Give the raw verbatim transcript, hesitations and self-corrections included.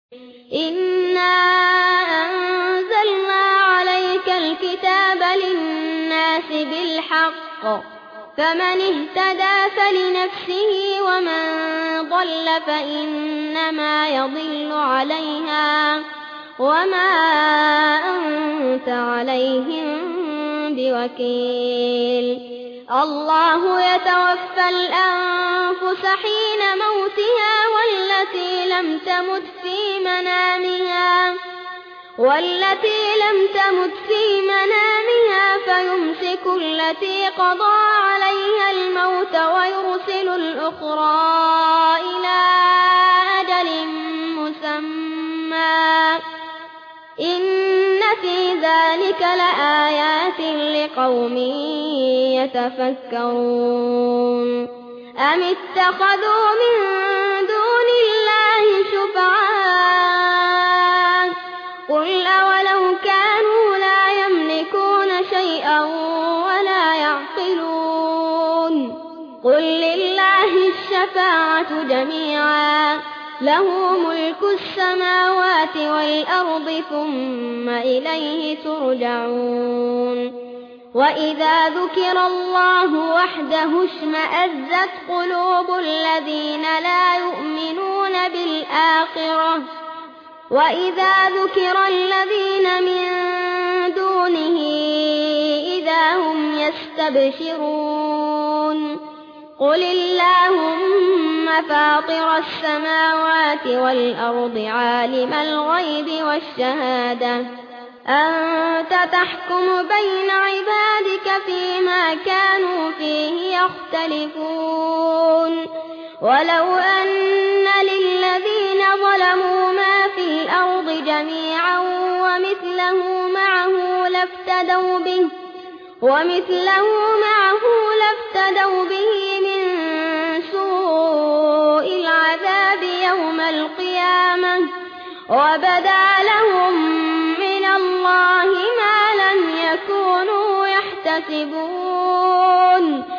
إنا أنزلنا عليك الكتاب للناس بالحق فمن اهتدى فلنفسه ومن ضل فإنما يضل عليها وما أنت عليهم بوكيل. الله يتوفى الأنفس حين موتها والتي لم تمت في منامها والتي لم تمت في منامها فيمسك التي قضى عليها الموت ويرسل الأخرى إلى أجل مسمى إن في ذلك لآيات لقوم يتفكرون. أم اتخذوا من دون الله شفعاء قل أولو كانوا لا يملكون شيئا ولا يعقلون قل لله الشفاعة جميعا له ملك السماوات والأرض ثم إليه ترجعون. وإذا ذكر الله وحده اشمأزت قلوب الذين لا يؤمنون بالآخرة وإذا ذكر الذين من دونه إذا هم يستبشرون. قل اللهم فاطر السماوات والأرض عالم الغيب والشهادة أنت تحكم بين عبادك فيما كانوا فيه يختلفون. ولو أن للذين ظلموا ما في الأرض جميعا ومثله معه لافتدوا به ومثله معه لافتدوا به من سوء العذاب يوم القيامة وبدا لهم من الله ما لم يكونوا يحتسبون.